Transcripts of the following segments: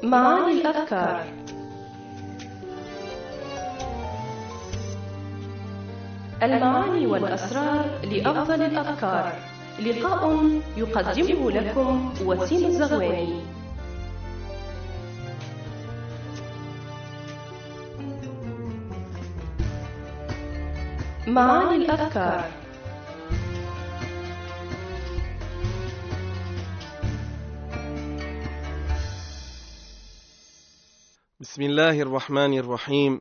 معاني الأفكار. المعاني والأسرار لأفضل الأفكار. لقاء يقدمه لكم وسيم الزغواني. معاني الأفكار. بسم الله الرحمن الرحيم.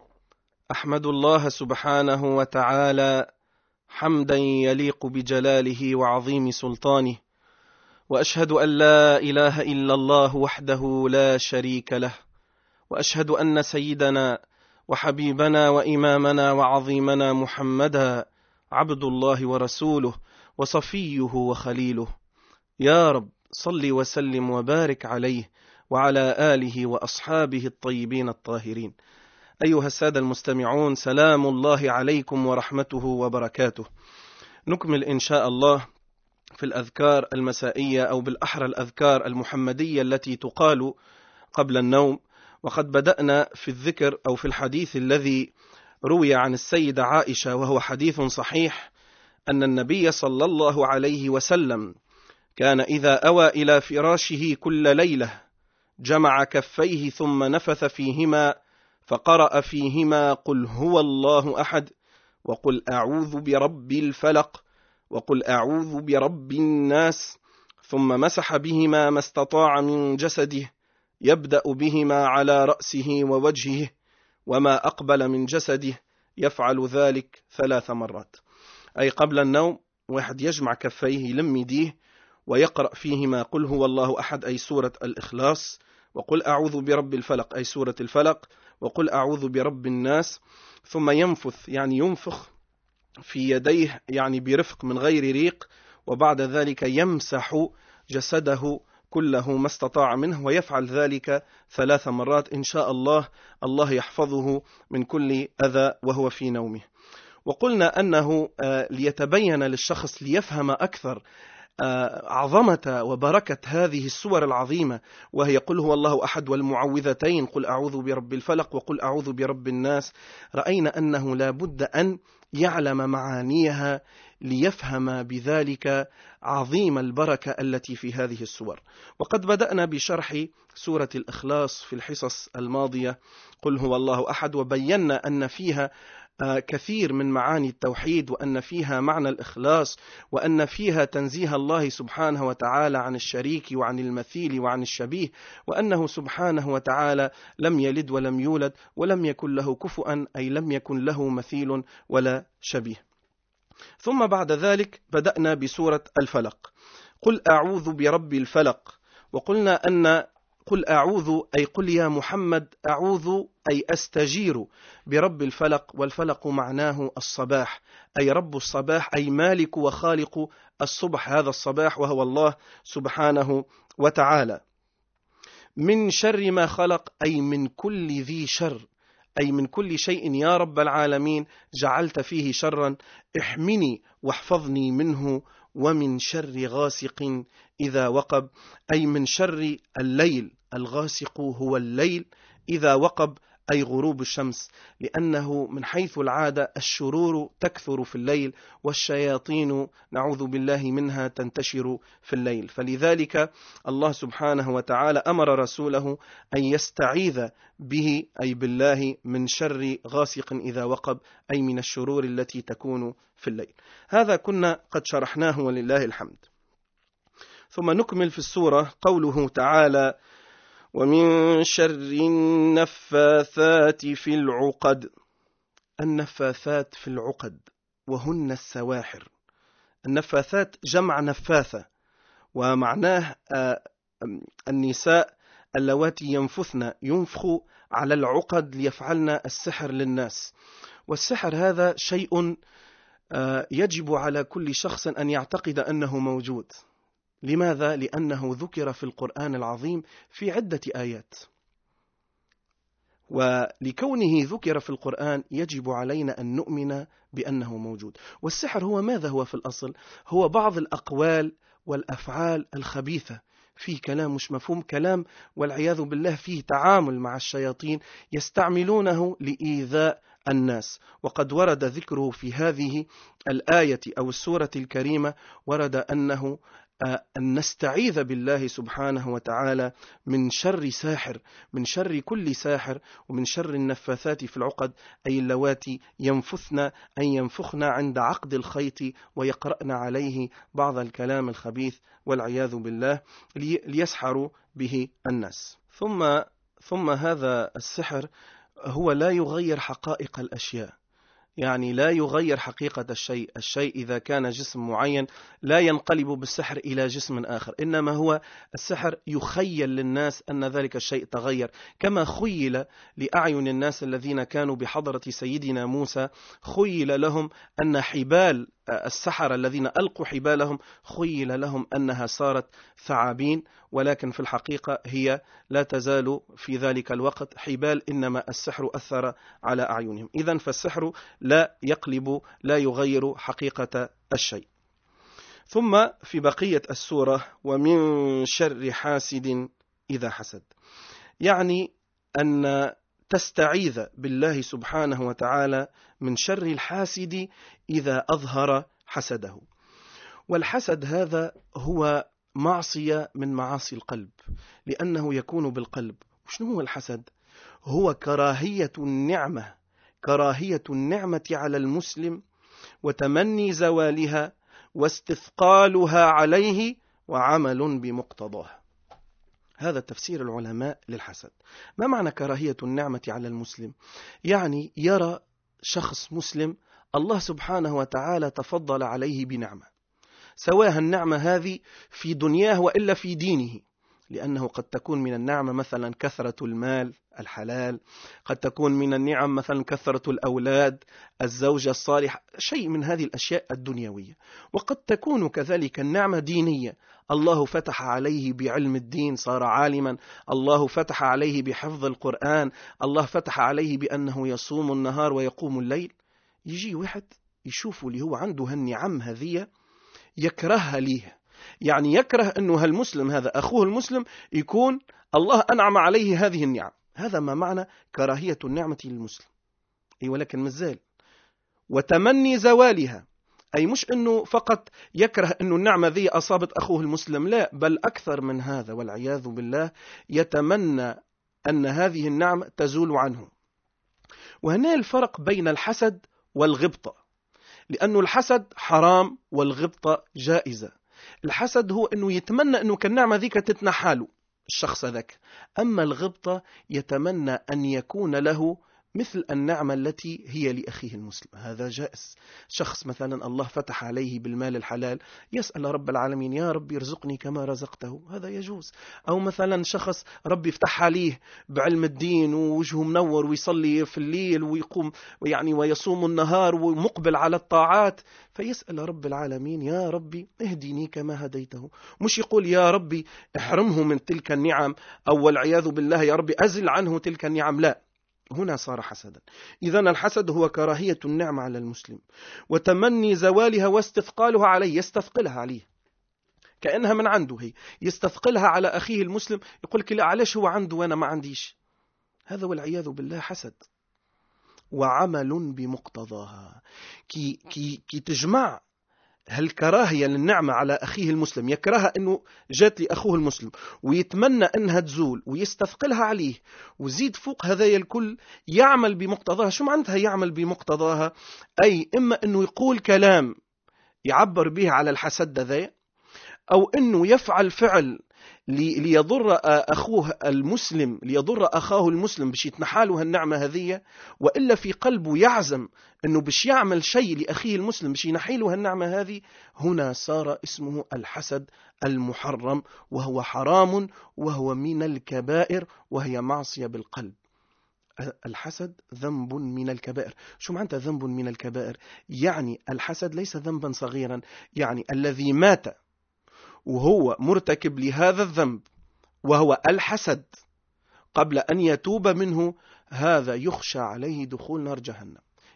أحمد الله سبحانه وتعالى حمدا يليق بجلاله وعظيم سلطانه، وأشهد أن لا إله إلا الله وحده لا شريك له، وأشهد أن سيدنا وحبيبنا وإمامنا وعظيمنا محمدا عبد الله ورسوله وصفيه وخليله. يا رب صل وسلم وبارك عليه وعلى آله وأصحابه الطيبين الطاهرين. أيها السادة المستمعون، سلام الله عليكم ورحمته وبركاته. نكمل إن شاء الله في الأذكار المسائية، أو بالأحرى الأذكار المحمدية التي تقال قبل النوم. وقد بدأنا في الذكر أو في الحديث الذي روي عن السيدة عائشة، وهو حديث صحيح، أن النبي صلى الله عليه وسلم كان إذا أوى إلى فراشه كل ليلة جمع كفيه ثم نفث فيهما فقرأ فيهما قل هو الله أحد، وقل أعوذ برب الفلق، وقل أعوذ برب الناس، ثم مسح بهما ما استطاع من جسده، يبدأ بهما على رأسه ووجهه وما أقبل من جسده، يفعل ذلك 3 مرات. أي قبل النوم واحد يجمع كفيه يلم يديه ويقرأ فيهما قل هو الله أحد، أي سورة الإخلاص، وقل أعوذ برب الفلق، أي سورة الفلق، وقل أعوذ برب الناس، ثم ينفث يعني ينفخ في يديه يعني برفق من غير ريق، وبعد ذلك يمسح جسده كله ما استطاع منه، ويفعل ذلك 3 مرات إن شاء الله. الله يحفظه من كل أذى وهو في نومه. وقلنا أنه ليتبين للشخص ليفهم أكثر عظمة وبركة هذه السور العظيمة، وهي قل هو الله أحد والمعوذتين قل أعوذ برب الفلق وقل أعوذ برب الناس، رأينا أنه لا بد أن يعلم معانيها ليفهم بذلك عظيم البركة التي في هذه السور. وقد بدأنا بشرح سورة الإخلاص في الحصص الماضية، قل هو الله أحد، وبينا أن فيها كثير من معاني التوحيد، وأن فيها معنى الإخلاص، وأن فيها تنزيه الله سبحانه وتعالى عن الشريك وعن المثيل وعن الشبيه، وأنه سبحانه وتعالى لم يلد ولم يولد ولم يكن له كفؤا، أي لم يكن له مثيل ولا شبيه. ثم بعد ذلك بدأنا بسورة الفلق، قل أعوذ برب الفلق، وقلنا أن قل أعوذ أي قل يا محمد أعوذ أي أستجير برب الفلق، والفلق معناه الصباح، أي رب الصباح، أي مالك وخالق الصبح، هذا الصباح وهو الله سبحانه وتعالى. من شر ما خلق أي من كل ذي شر، أي من كل شيء يا رب العالمين جعلت فيه شرا، احمني واحفظني منه، ومن شر غاسق إذا وقب، أي من شر الليل، الغاسق هو الليل، إذا وقب أي غروب الشمس، لأنه من حيث العادة الشرور تكثر في الليل، والشياطين نعوذ بالله منها تنتشر في الليل، فلذلك الله سبحانه وتعالى أمر رسوله أن يستعيذ به أي بالله من شر غاسق إذا وقب، أي من الشرور التي تكون في الليل. هذا كنا قد شرحناه ولله الحمد. ثم نكمل في السورة قوله تعالى ومن شر النفاثات في العقد. النفاثات في العقد وهن السواحر. النفاثات جمع نفاثة، ومعناه النساء اللواتي ينفثن، ينفخ على العقد ليفعلن السحر للناس. والسحر هذا شيء يجب على كل شخص أن يعتقد أنه موجود. لماذا؟ لأنه ذكر في القرآن العظيم في عدة آيات، ولكونه ذكر في القرآن يجب علينا أن نؤمن بأنه موجود. والسحر هو ماذا؟ هو في الأصل هو بعض الأقوال والأفعال الخبيثة فيه كلام مش مفهوم، كلام والعياذ بالله فيه تعامل مع الشياطين يستعملونه لإيذاء الناس. وقد ورد ذكره في هذه الآية أو السورة الكريمة، ورد أن نستعيذ بالله سبحانه وتعالى من شر ساحر، من شر كل ساحر، ومن شر النفاثات في العقد، أي اللواتي ينفخن عند عقد الخيط ويقرأن عليه بعض الكلام الخبيث والعياذ بالله ليسحروا به الناس. ثم هذا السحر هو لا يغير حقائق الأشياء، يعني لا يغير حقيقة الشيء إذا كان جسم معين لا ينقلب بالسحر إلى جسم آخر، إنما هو السحر يخيل للناس أن ذلك الشيء تغير، كما خيل لأعين الناس الذين كانوا بحضرة سيدنا موسى، خيل لهم أن حبال السحرة الذين ألقوا حبالهم خيل لهم أنها صارت ثعابين، ولكن في الحقيقة هي لا تزال في ذلك الوقت حبال، إنما السحر أثر على أعينهم. إذن فالسحر لا يقلب، لا يغير حقيقة الشيء. ثم في بقية السورة: ومن شر حاسد إذا حسد، يعني أن تستعيذ بالله سبحانه وتعالى من شر الحاسد إذا أظهر حسده. والحسد هذا هو معصية من معاصي القلب، لأنه يكون بالقلب. وشنو هو الحسد؟ هو كراهية النعمة على المسلم، وتمني زوالها، واستثقالها عليه، وعمل بمقتضاها. هذا تفسير العلماء للحسد. ما معنى كراهية النعمة على المسلم؟ يعني يرى شخص مسلم الله سبحانه وتعالى تفضل عليه بنعمة، سواها النعمة هذه في دنياه وإلا في دينه، لأنه قد تكون من النعمة مثلا كثرة المال الحلال، قد تكون من النعم مثلا كثرة الأولاد، الزوجة الصالحة، شيء من هذه الأشياء الدنيوية. وقد تكون كذلك النعمة دينية، الله فتح عليه بعلم الدين صار عالما، الله فتح عليه بحفظ القرآن، الله فتح عليه بأنه يصوم النهار ويقوم الليل. يجي واحد يشوف اللي هو عنده هالنعم هذه يكرهها ليه، يعني يكره أنه هالمسلم هذا أخوه المسلم يكون الله أنعم عليه هذه النعم. هذا ما معنى كراهية النعمة للمسلم. ولكن مازال وتمني زوالها، أي مش أنه فقط يكره أنه النعمة ذي أصابت أخوه المسلم، لا، بل أكثر من هذا والعياذ بالله، يتمنى أن هذه النعمة تزول عنه. وهنا الفرق بين الحسد والغبطة، لأنه الحسد حرام والغبطة جائزة. الحسد هو أنه يتمنى أنه كالنعمة ذيك تتنحاله الشخص ذاك، أما الغبطة يتمنى أن يكون له مثل النعمة التي هي لأخيه المسلم. هذا جائز. شخص مثلا الله فتح عليه بالمال الحلال، يسأل رب العالمين يا رب يرزقني كما رزقته، هذا يجوز. أو مثلا شخص رب يفتح عليه بعلم الدين ووجهه منور ويصلي في الليل ويقوم ويصوم النهار ومقبل على الطاعات، فيسأل رب العالمين يا ربي اهدني كما هديته، مش يقول يا ربي احرمه من تلك النعم، أو والعياذ بالله يا ربي أزل عنه تلك النعم، لا، هنا صار حسدا. إذن الحسد هو كراهية النعمة على المسلم، وتمني زوالها واستثقالها عليه، يستثقلها عليه كأنها من عنده، هي يستثقلها على أخيه المسلم، يقول لك لا علاش هو عنده وأنا ما عنديش. هذا والعياذ بالله حسد. وعمل بمقتضاها، كي تجمع هالكراهية للنعمة على أخيه المسلم، يكرهها أنه جات لأخوه المسلم ويتمنى أنها تزول ويستثقلها عليه، وزيد فوق هذا الكل يعمل بمقتضاها. شو معناتها يعمل بمقتضاها؟ أي إما أنه يقول كلام يعبر به على الحسد ذا، أو أنه يفعل فعل ليضر أخوه المسلم، ليضر أخاه المسلم باش يتنحاله النعمة هذه، وإلا في قلبه يعزم أنه باش يعمل شيء لأخيه المسلم باش ينحيله النعمة هذه. هنا صار اسمه الحسد المحرم، وهو حرام، وهو من الكبائر، وهي معصية بالقلب. الحسد ذنب من الكبائر. شو معنى ذنب من الكبائر؟ يعني الحسد ليس ذنبا صغيرا، يعني الذي مات وهو مرتكب لهذا الذنب وهو الحسد قبل أن يتوب منه، هذا يخشى عليه دخول نار جهنم.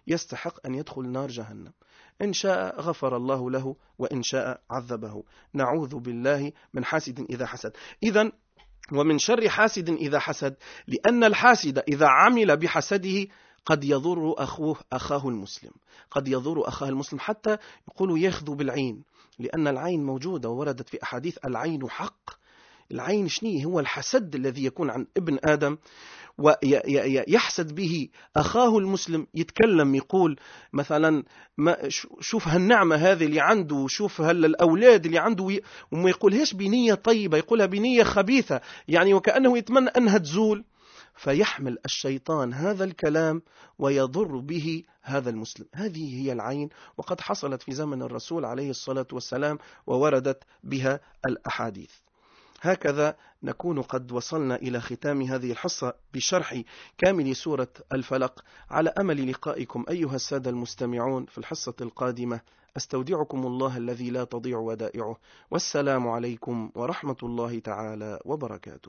يستحق أن يدخل نار جهنم. إن شاء غفر الله له وإن شاء عذبه. نعوذ بالله من حاسد إذا حسد. إذن ومن شر حاسد إذا حسد، لأن الحاسد إذا عمل بحسده قد يضر أخاه المسلم، قد يضر أخاه المسلم، حتى يقولوا يأخذ بالعين، لأن العين موجودة ووردت في أحاديث العين حق. العين شنيه؟ هو الحسد الذي يكون عن ابن آدم ويحسد به أخاه المسلم. يتكلم يقول مثلا شوف هالنعمة هذه اللي عنده، شوف هالأولاد اللي عنده، وما يقولهاش بنية طيبة، يقولها بنية خبيثة، يعني وكأنه يتمنى أنها تزول. فيحمل الشيطان هذا الكلام ويضر به هذا المسلم. هذه هي العين، وقد حصلت في زمن الرسول عليه الصلاة والسلام ووردت بها الأحاديث. هكذا نكون قد وصلنا إلى ختام هذه الحصة بشرح كامل سورة الفلق، على أمل لقائكم أيها السادة المستمعون في الحصة القادمة. أستودعكم الله الذي لا تضيع ودائعه، والسلام عليكم ورحمة الله تعالى وبركاته.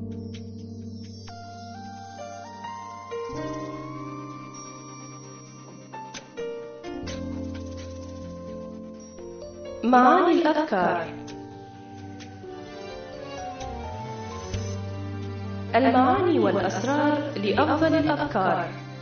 معاني الأذكار. المعاني والأسرار لأفضل الأذكار.